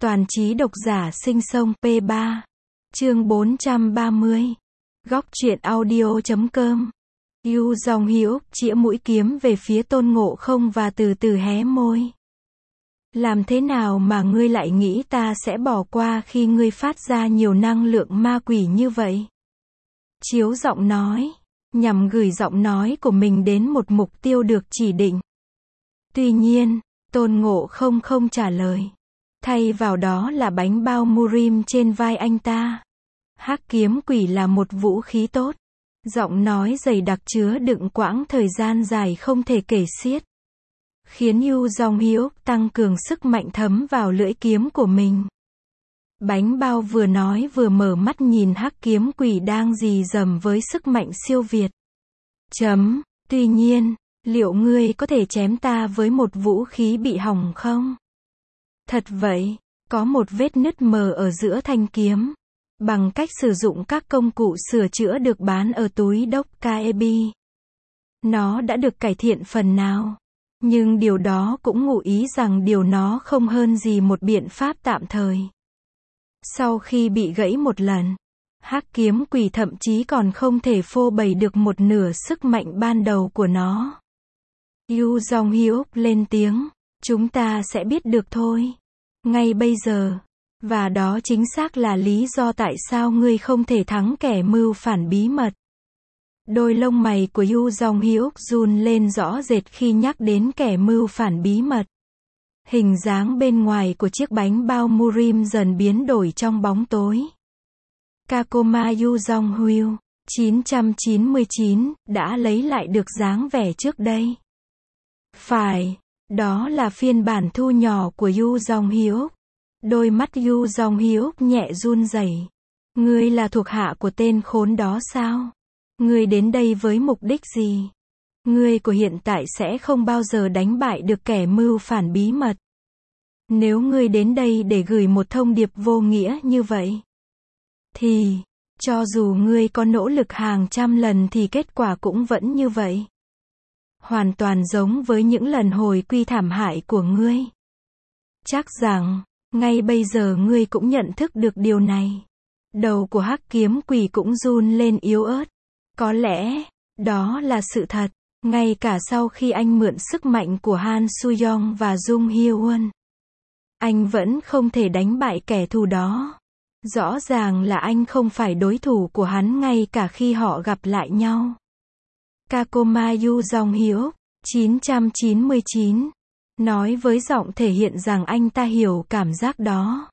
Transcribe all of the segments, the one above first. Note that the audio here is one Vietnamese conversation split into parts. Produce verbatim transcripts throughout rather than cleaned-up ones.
Toàn trí độc giả sinh sông P ba. Chương bốn trăm ba mươi. Góc truyện audio chấm com. Yu Dòng Hiếu chĩa mũi kiếm về phía Tôn Ngộ Không và từ từ hé môi. Làm thế nào mà ngươi lại nghĩ ta sẽ bỏ qua khi ngươi phát ra nhiều năng lượng ma quỷ như vậy? Chiếu giọng nói, nhằm gửi giọng nói của mình đến một mục tiêu được chỉ định. Tuy nhiên, Tôn Ngộ Không không trả lời. Thay vào đó là bánh bao Murim trên vai anh ta. Hắc kiếm quỷ là một vũ khí tốt. Giọng nói dày đặc chứa đựng quãng thời gian dài không thể kể xiết. Khiến Yu Dòng Hiếu tăng cường sức mạnh thấm vào lưỡi kiếm của mình. Bánh bao vừa nói vừa mở mắt nhìn hắc kiếm quỷ đang rì rầm với sức mạnh siêu việt. Chấm, tuy nhiên, liệu ngươi có thể chém ta với một vũ khí bị hỏng không? Thật vậy, có một vết nứt mờ ở giữa thanh kiếm. Bằng cách sử dụng các công cụ sửa chữa được bán ở túi đốc ca e bê. Nó đã được cải thiện phần nào. Nhưng điều đó cũng ngụ ý rằng điều nó không hơn gì một biện pháp tạm thời. Sau khi bị gãy một lần, hắc kiếm quỷ thậm chí còn không thể phô bày được một nửa sức mạnh ban đầu của nó. Yu Dòng Hiếu lên tiếng, chúng ta sẽ biết được thôi. Ngay bây giờ. Và đó chính xác là lý do tại sao ngươi không thể thắng kẻ mưu phản bí mật. Đôi lông mày của Yu Dòng Hiếu run lên rõ rệt khi nhắc đến kẻ mưu phản bí mật. Hình dáng bên ngoài của chiếc bánh bao Murim dần biến đổi trong bóng tối. Kakoma Yu Dòng Hiếu, chín trăm chín mươi chín, đã lấy lại được dáng vẻ trước đây. Phải, đó là phiên bản thu nhỏ của Yu Dòng Hiếu. Đôi mắt Yu Dòng Hiếu nhẹ run rẩy. Ngươi là thuộc hạ của tên khốn đó sao? Ngươi đến đây với mục đích gì? Ngươi của hiện tại sẽ không bao giờ đánh bại được kẻ mưu phản bí mật. Nếu ngươi đến đây để gửi một thông điệp vô nghĩa như vậy, thì, cho dù ngươi có nỗ lực hàng trăm lần thì kết quả cũng vẫn như vậy. Hoàn toàn giống với những lần hồi quy thảm hại của ngươi. Chắc rằng, ngay bây giờ ngươi cũng nhận thức được điều này. Đầu của hắc kiếm quỷ cũng run lên yếu ớt. Có lẽ, đó là sự thật. Ngay cả sau khi anh mượn sức mạnh của Han Suyong và Jung Hyo-won, anh vẫn không thể đánh bại kẻ thù đó. Rõ ràng là anh không phải đối thủ của hắn ngay cả khi họ gặp lại nhau. Kakoma Yu Dòng Hiếu, chín trăm chín mươi chín, nói với giọng thể hiện rằng anh ta hiểu cảm giác đó.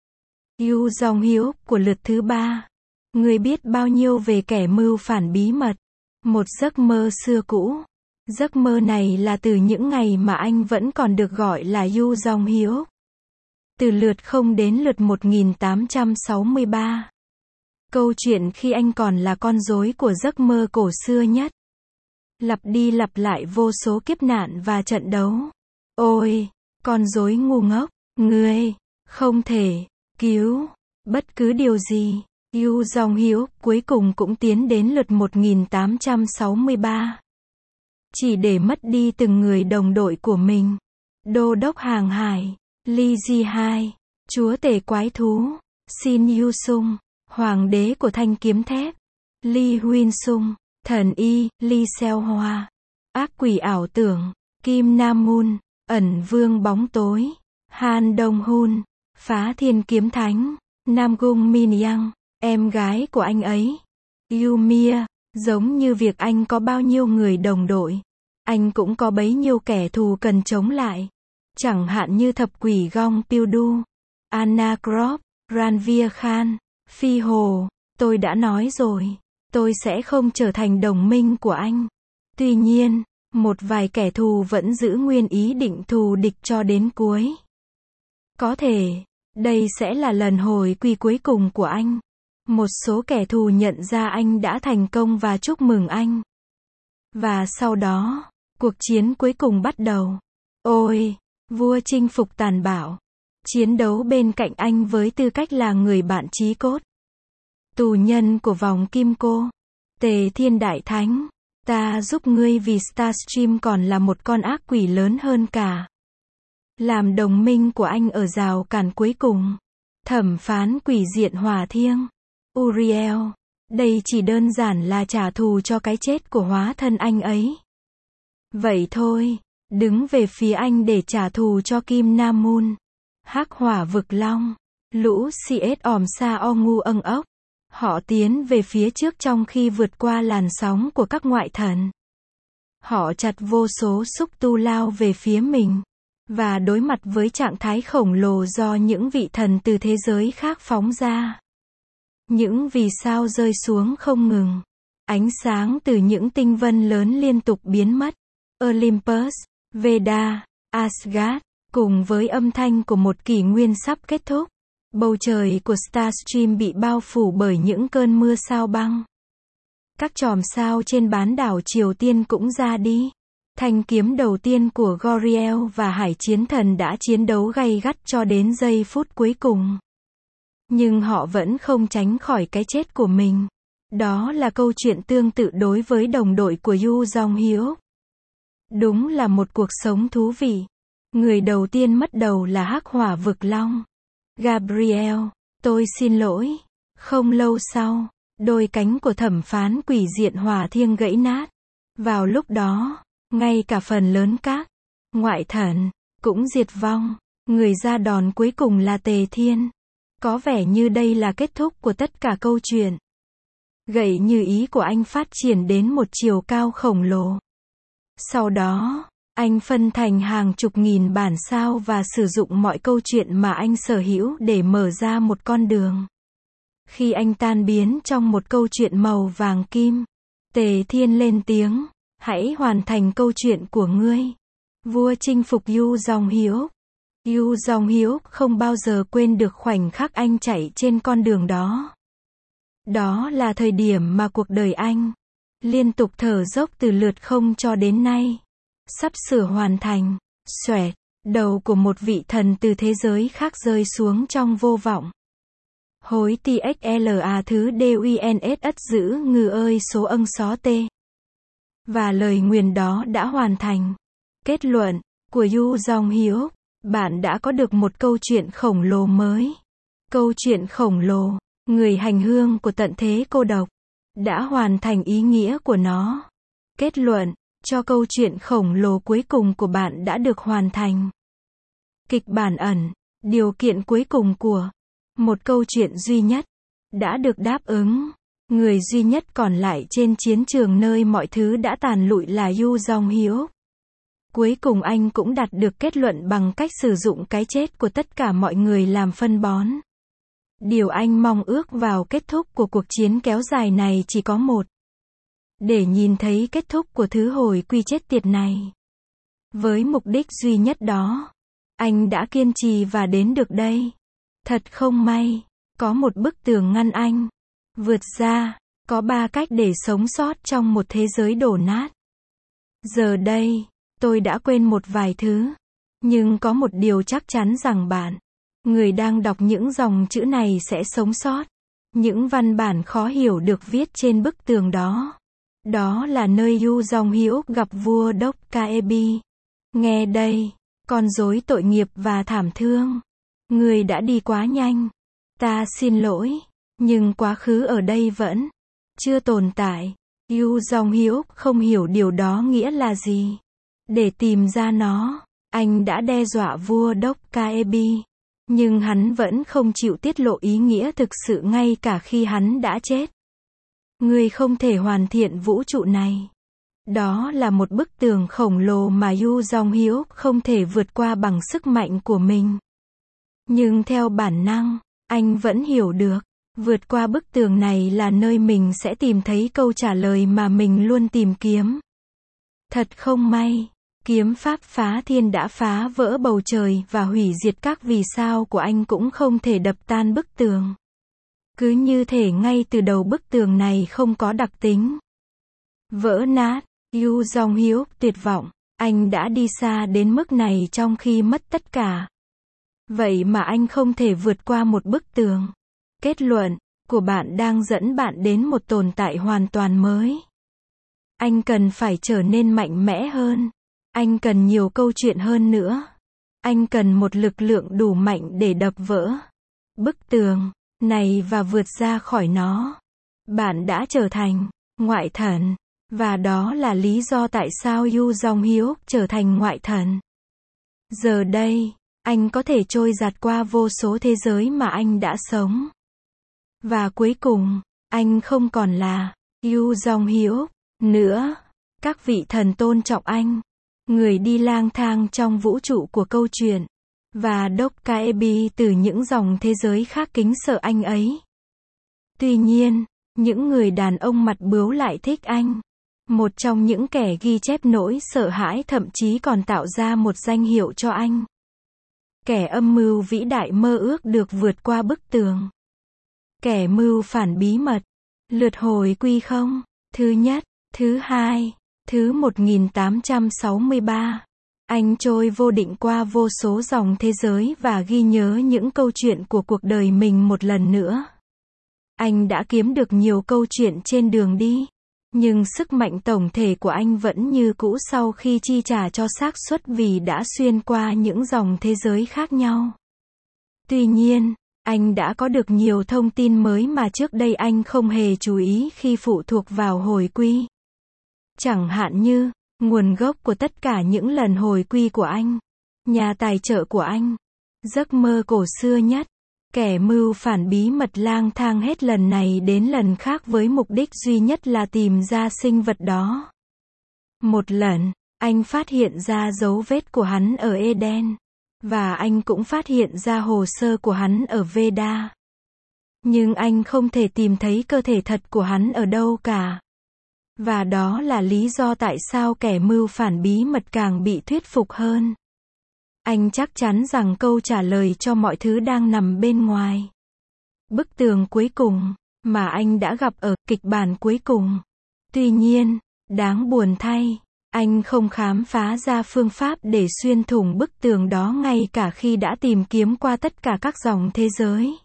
Yu Dòng Hiếu, của lượt thứ ba. Ngươi biết bao nhiêu về kẻ mưu phản bí mật? Một giấc mơ xưa cũ. Giấc mơ này là từ những ngày mà anh vẫn còn được gọi là Yu Dòng Hiếu. Từ lượt không đến lượt một nghìn tám trăm sáu mươi ba. Câu chuyện khi anh còn là con rối của giấc mơ cổ xưa nhất. Lặp đi lặp lại vô số kiếp nạn và trận đấu. Ôi, con rối ngu ngốc, ngươi không thể cứu bất cứ điều gì. Yu Dòng Hiếu cuối cùng cũng tiến đến lượt một nghìn tám trăm sáu mươi ba. Chỉ để mất đi từng người đồng đội của mình. Đô đốc hàng hải, Lee Ji-hai, chúa tể quái thú, Shin Yu-sung, hoàng đế của thanh kiếm thép, Lee Huynh-sung, thần y, Lee Seo-hwa, ác quỷ ảo tưởng, Kim Nam-mun, ẩn vương bóng tối, Han Dong-hun, phá thiên kiếm thánh, Nam Gung Min-yang, em gái của anh ấy, Yu-mia. Giống như việc anh có bao nhiêu người đồng đội, anh cũng có bấy nhiêu kẻ thù cần chống lại. Chẳng hạn như thập quỷ Gong Pildu, Anna Krop, Ranveer Khan, Phi Hồ. Tôi đã nói rồi, tôi sẽ không trở thành đồng minh của anh. Tuy nhiên, một vài kẻ thù vẫn giữ nguyên ý định thù địch cho đến cuối. Có thể, đây sẽ là lần hồi quy cuối cùng của anh. Một số kẻ thù nhận ra anh đã thành công và chúc mừng anh. Và sau đó, cuộc chiến cuối cùng bắt đầu. Ôi, vua chinh phục tàn bạo. Chiến đấu bên cạnh anh với tư cách là người bạn chí cốt. Tù nhân của vòng kim cô. Tề Thiên Đại Thánh. Ta giúp ngươi vì Starstream còn là một con ác quỷ lớn hơn cả. làm đồng minh của anh ở rào cản cuối cùng. Thẩm phán quỷ diện Hỏa Thiêng, Uriel, đây chỉ đơn giản là trả thù cho cái chết của hóa thân anh ấy. Vậy thôi, đứng về phía anh để trả thù cho Kim Nam Moon. Hắc Hỏa Vực Long, lũ xê ét òm sa o ngu âng ốc. Họ tiến về phía trước trong khi vượt qua làn sóng của các ngoại thần. Họ chặt vô số xúc tu lao về phía mình. Và đối mặt với trạng thái khổng lồ do những vị thần từ thế giới khác phóng ra. Những vì sao rơi xuống không ngừng. Ánh sáng từ những tinh vân lớn liên tục biến mất. Olympus, Veda, Asgard, cùng với âm thanh của một kỷ nguyên sắp kết thúc. Bầu trời của Starstream bị bao phủ bởi những cơn mưa sao băng. Các chòm sao trên bán đảo Triều Tiên cũng ra đi. Thanh kiếm đầu tiên của Goriel và Hải Chiến Thần đã chiến đấu gay gắt cho đến giây phút cuối cùng. Nhưng họ vẫn không tránh khỏi cái chết của mình. Đó là câu chuyện tương tự đối với đồng đội của Yu Jong-hyuk. Đúng là một cuộc sống thú vị. Người đầu tiên mất đầu là Hắc Hỏa Vực Long. Gabriel, tôi xin lỗi. Không lâu sau, đôi cánh của thẩm phán quỷ diện Hỏa Thiêng gãy nát. Vào lúc đó, ngay cả phần lớn các ngoại thần cũng diệt vong. Người ra đòn cuối cùng là Tề Thiên. Có vẻ như đây là kết thúc của tất cả câu chuyện. Gậy như ý của anh phát triển đến một chiều cao khổng lồ. Sau đó, anh phân thành hàng chục nghìn bản sao và sử dụng mọi câu chuyện mà anh sở hữu để mở ra một con đường. Khi anh tan biến trong một câu chuyện màu vàng kim, Tề Thiên lên tiếng, hãy hoàn thành câu chuyện của ngươi. Vua chinh phục Yu Jong-hyuk. Yu Jong-hyuk không bao giờ quên được khoảnh khắc anh chạy trên con đường đó. Đó là thời điểm mà cuộc đời anh liên tục thở dốc từ lượt không cho đến nay. Sắp sửa hoàn thành. Xoẹt, đầu của một vị thần từ thế giới khác rơi xuống trong vô vọng. Hối txla thứ duns ất giữ ngư ơi số âng xó tê. Và lời nguyền đó đã hoàn thành. Kết luận của Yu Jong-hyuk, bạn đã có được một câu chuyện khổng lồ mới. Câu chuyện khổng lồ, người hành hương của tận thế cô độc, đã hoàn thành ý nghĩa của nó. Kết luận cho câu chuyện khổng lồ cuối cùng của bạn đã được hoàn thành. Kịch bản ẩn, điều kiện cuối cùng của một câu chuyện duy nhất đã được đáp ứng. Người duy nhất còn lại trên chiến trường nơi mọi thứ đã tàn lụi là Yu Jong-hyuk. Cuối cùng anh cũng đạt được kết luận bằng cách sử dụng cái chết của tất cả mọi người làm phân bón. Điều anh mong ước vào kết thúc của cuộc chiến kéo dài này chỉ có một. Để nhìn thấy kết thúc của thứ hồi quy chết tiệt này. Với mục đích duy nhất đó, anh đã kiên trì và đến được đây. Thật không may, có một bức tường ngăn anh. Vượt ra, có ba cách để sống sót trong một thế giới đổ nát. Giờ đây, tôi đã quên một vài thứ. Nhưng có một điều chắc chắn rằng bạn, người đang đọc những dòng chữ này sẽ sống sót. Những văn bản khó hiểu được viết trên bức tường đó. Đó là nơi Yu Jong-hyuk gặp vua Đốc Kaebi. Nghe đây, con rối tội nghiệp và thảm thương. Người đã đi quá nhanh. Ta xin lỗi. Nhưng quá khứ ở đây vẫn chưa tồn tại. Yu Jong-hyuk không hiểu điều đó nghĩa là gì. Để tìm ra nó, anh đã đe dọa vua Đốc Kaebi. Nhưng hắn vẫn không chịu tiết lộ ý nghĩa thực sự ngay cả khi hắn đã chết. Ngươi không thể hoàn thiện vũ trụ này. Đó là một bức tường khổng lồ mà Yu Jong-hyuk không thể vượt qua bằng sức mạnh của mình. Nhưng theo bản năng, anh vẫn hiểu được, vượt qua bức tường này là nơi mình sẽ tìm thấy câu trả lời mà mình luôn tìm kiếm. Thật không may, kiếm pháp phá thiên đã phá vỡ bầu trời và hủy diệt các vì sao của anh cũng không thể đập tan bức tường. Cứ như thể ngay từ đầu bức tường này không có đặc tính vỡ nát. Yu Jong-hyuk tuyệt vọng, anh đã đi xa đến mức này trong khi mất tất cả. Vậy mà anh không thể vượt qua một bức tường. Kết luận của bạn đang dẫn bạn đến một tồn tại hoàn toàn mới. Anh cần phải trở nên mạnh mẽ hơn. Anh cần nhiều câu chuyện hơn nữa. Anh cần một lực lượng đủ mạnh để đập vỡ bức tường này và vượt ra khỏi nó. Bạn đã trở thành ngoại thần. Và đó là lý do tại sao Yu Jong-hyuk trở thành ngoại thần. Giờ đây, anh có thể trôi dạt qua vô số thế giới mà anh đã sống. Và cuối cùng, anh không còn là Yu Jong-hyuk nữa. Các vị thần tôn trọng anh. Người đi lang thang trong vũ trụ của câu chuyện. Và Dokkaebi từ những dòng thế giới khác kính sợ anh ấy. Tuy nhiên, những người đàn ông mặt bướu lại thích anh. Một trong những kẻ ghi chép nỗi sợ hãi thậm chí còn tạo ra một danh hiệu cho anh. Kẻ âm mưu vĩ đại mơ ước được vượt qua bức tường. Kẻ mưu phản bí mật. Lượt hồi quy không. Thứ nhất, thứ hai, thứ một nghìn tám trăm sáu mươi ba. Anh trôi vô định qua vô số dòng thế giới và ghi nhớ những câu chuyện của cuộc đời mình một lần nữa. Anh đã kiếm được nhiều câu chuyện trên đường đi. Nhưng sức mạnh tổng thể của anh vẫn như cũ sau khi chi trả cho xác suất vì đã xuyên qua những dòng thế giới khác nhau. Tuy nhiên, anh đã có được nhiều thông tin mới mà trước đây anh không hề chú ý khi phụ thuộc vào hồi quy. Chẳng hạn như, nguồn gốc của tất cả những lần hồi quy của anh, nhà tài trợ của anh, giấc mơ cổ xưa nhất. Kẻ mưu phản bí mật lang thang hết lần này đến lần khác với mục đích duy nhất là tìm ra sinh vật đó. Một lần, anh phát hiện ra dấu vết của hắn ở Eden. Và anh cũng phát hiện ra hồ sơ của hắn ở Veda. Nhưng anh không thể tìm thấy cơ thể thật của hắn ở đâu cả. Và đó là lý do tại sao kẻ mưu phản bí mật càng bị thuyết phục hơn. Anh chắc chắn rằng câu trả lời cho mọi thứ đang nằm bên ngoài bức tường cuối cùng, mà anh đã gặp ở kịch bản cuối cùng. Tuy nhiên, đáng buồn thay, anh không khám phá ra phương pháp để xuyên thủng bức tường đó ngay cả khi đã tìm kiếm qua tất cả các dòng thế giới.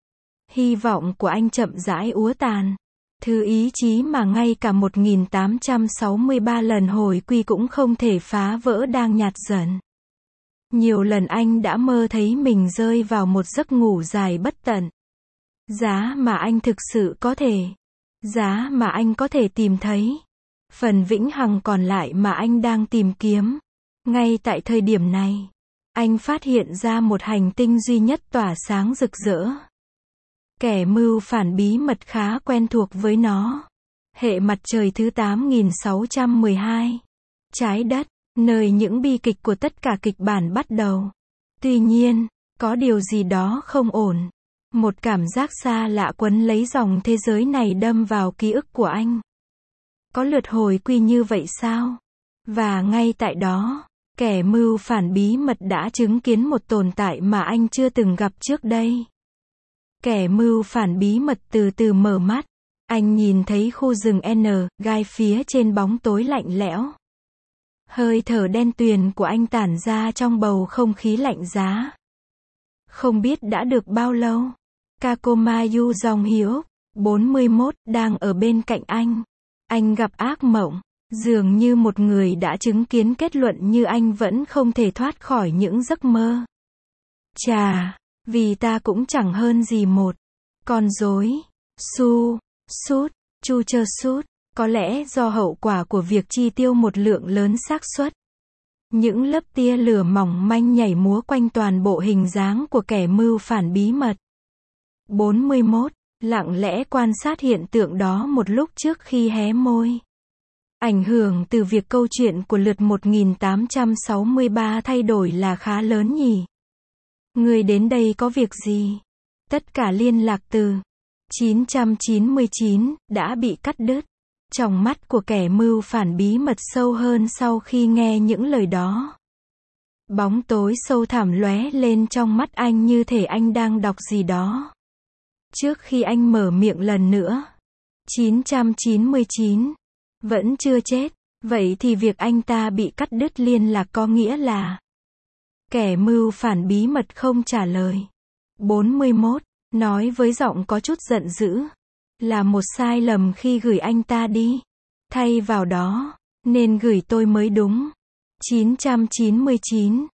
Hy vọng của anh chậm rãi úa tàn. Thứ ý chí mà ngay cả một nghìn tám trăm sáu mươi ba lần hồi quy cũng không thể phá vỡ đang nhạt dần. Nhiều lần anh đã mơ thấy mình rơi vào một giấc ngủ dài bất tận. Giá mà anh thực sự có thể. Giá mà anh có thể tìm thấy. Phần vĩnh hằng còn lại mà anh đang tìm kiếm. Ngay tại thời điểm này, anh phát hiện ra một hành tinh duy nhất tỏa sáng rực rỡ. Kẻ mưu phản bí mật khá quen thuộc với nó. Hệ mặt trời thứ tám nghìn sáu trăm mười hai. Trái đất, nơi những bi kịch của tất cả kịch bản bắt đầu. Tuy nhiên, có điều gì đó không ổn. Một cảm giác xa lạ quấn lấy dòng thế giới này đâm vào ký ức của anh. Có lượt hồi quy như vậy sao? Và ngay tại đó, kẻ mưu phản bí mật đã chứng kiến một tồn tại mà anh chưa từng gặp trước đây. Kẻ mưu phản bí mật từ từ mở mắt. Anh nhìn thấy khu rừng N, gai phía trên bóng tối lạnh lẽo. Hơi thở đen tuyền của anh tản ra trong bầu không khí lạnh giá. Không biết đã được bao lâu, Kakoma Yu Jong-hyuk, bốn mươi mốt, đang ở bên cạnh anh. Anh gặp ác mộng. Dường như một người đã chứng kiến kết luận như anh vẫn không thể thoát khỏi những giấc mơ. Chà, vì ta cũng chẳng hơn gì một con rối. Su, sút, chu chơ sút. Có lẽ do hậu quả của việc chi tiêu một lượng lớn xác suất. Những lớp tia lửa mỏng manh nhảy múa quanh toàn bộ hình dáng của kẻ mưu phản bí mật. bốn mươi mốt. Lặng lẽ quan sát hiện tượng đó một lúc trước khi hé môi. Ảnh hưởng từ việc câu chuyện của lượt một nghìn tám trăm sáu mươi ba thay đổi là khá lớn nhỉ. Người đến đây có việc gì? Tất cả liên lạc từ chín trăm chín mươi chín đã bị cắt đứt. Tròng mắt của kẻ mưu phản bí mật sâu hơn sau khi nghe những lời đó. Bóng tối sâu thẳm lóe lên trong mắt anh như thể anh đang đọc gì đó. Trước khi anh mở miệng lần nữa. chín trăm chín mươi chín. Vẫn chưa chết. Vậy thì việc anh ta bị cắt đứt liên lạc có nghĩa là... Kẻ mưu phản bí mật không trả lời. bốn mươi mốt. Nói với giọng có chút giận dữ. Là một sai lầm khi gửi anh ta đi. Thay vào đó, nên gửi tôi mới đúng. chín trăm chín mươi chín.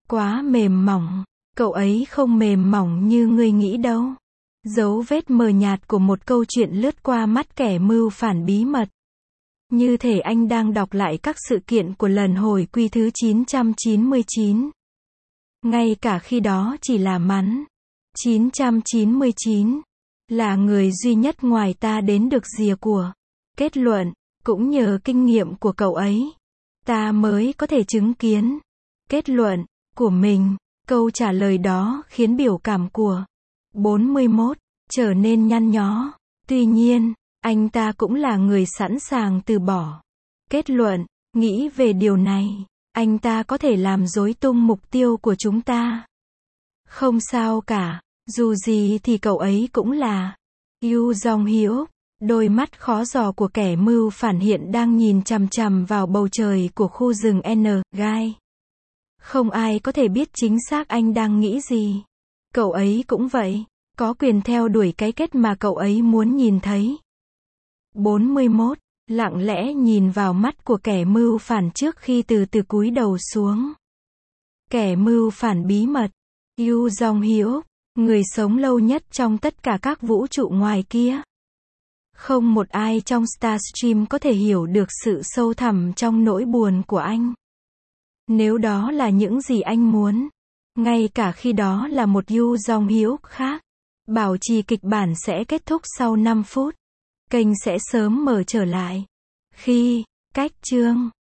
Quá mềm mỏng. Cậu ấy không mềm mỏng như ngươi nghĩ đâu. Dấu vết mờ nhạt của một câu chuyện lướt qua mắt kẻ mưu phản bí mật. Như thể anh đang đọc lại các sự kiện của lần hồi quy thứ chín trăm chín mươi chín. Ngay cả khi đó chỉ là mắn. chín trăm chín mươi chín. Là người duy nhất ngoài ta đến được rìa của. Kết luận, cũng nhờ kinh nghiệm của cậu ấy, ta mới có thể chứng kiến. Kết luận, của mình. Câu trả lời đó khiến biểu cảm của bốn mươi mốt trở nên nhăn nhó. Tuy nhiên, anh ta cũng là người sẵn sàng từ bỏ. Kết luận, nghĩ về điều này, anh ta có thể làm rối tung mục tiêu của chúng ta. Không sao cả, dù gì thì cậu ấy cũng là Yu Jong-hyuk. Đôi mắt khó dò của kẻ mưu phản hiện đang nhìn chằm chằm vào bầu trời của khu rừng N. Gai. Không ai có thể biết chính xác anh đang nghĩ gì. Cậu ấy cũng vậy, có quyền theo đuổi cái kết mà cậu ấy muốn nhìn thấy. bốn mươi mốt. Lặng lẽ nhìn vào mắt của kẻ mưu phản trước khi từ từ cúi đầu xuống. Kẻ mưu phản bí mật, Yu Jong-hyuk, người sống lâu nhất trong tất cả các vũ trụ ngoài kia. Không một ai trong Starstream có thể hiểu được sự sâu thẳm trong nỗi buồn của anh. Nếu đó là những gì anh muốn, ngay cả khi đó là một Yu Jong-hyuk khác, bảo trì kịch bản sẽ kết thúc sau năm phút. Kênh sẽ sớm mở trở lại. Khi, cách chương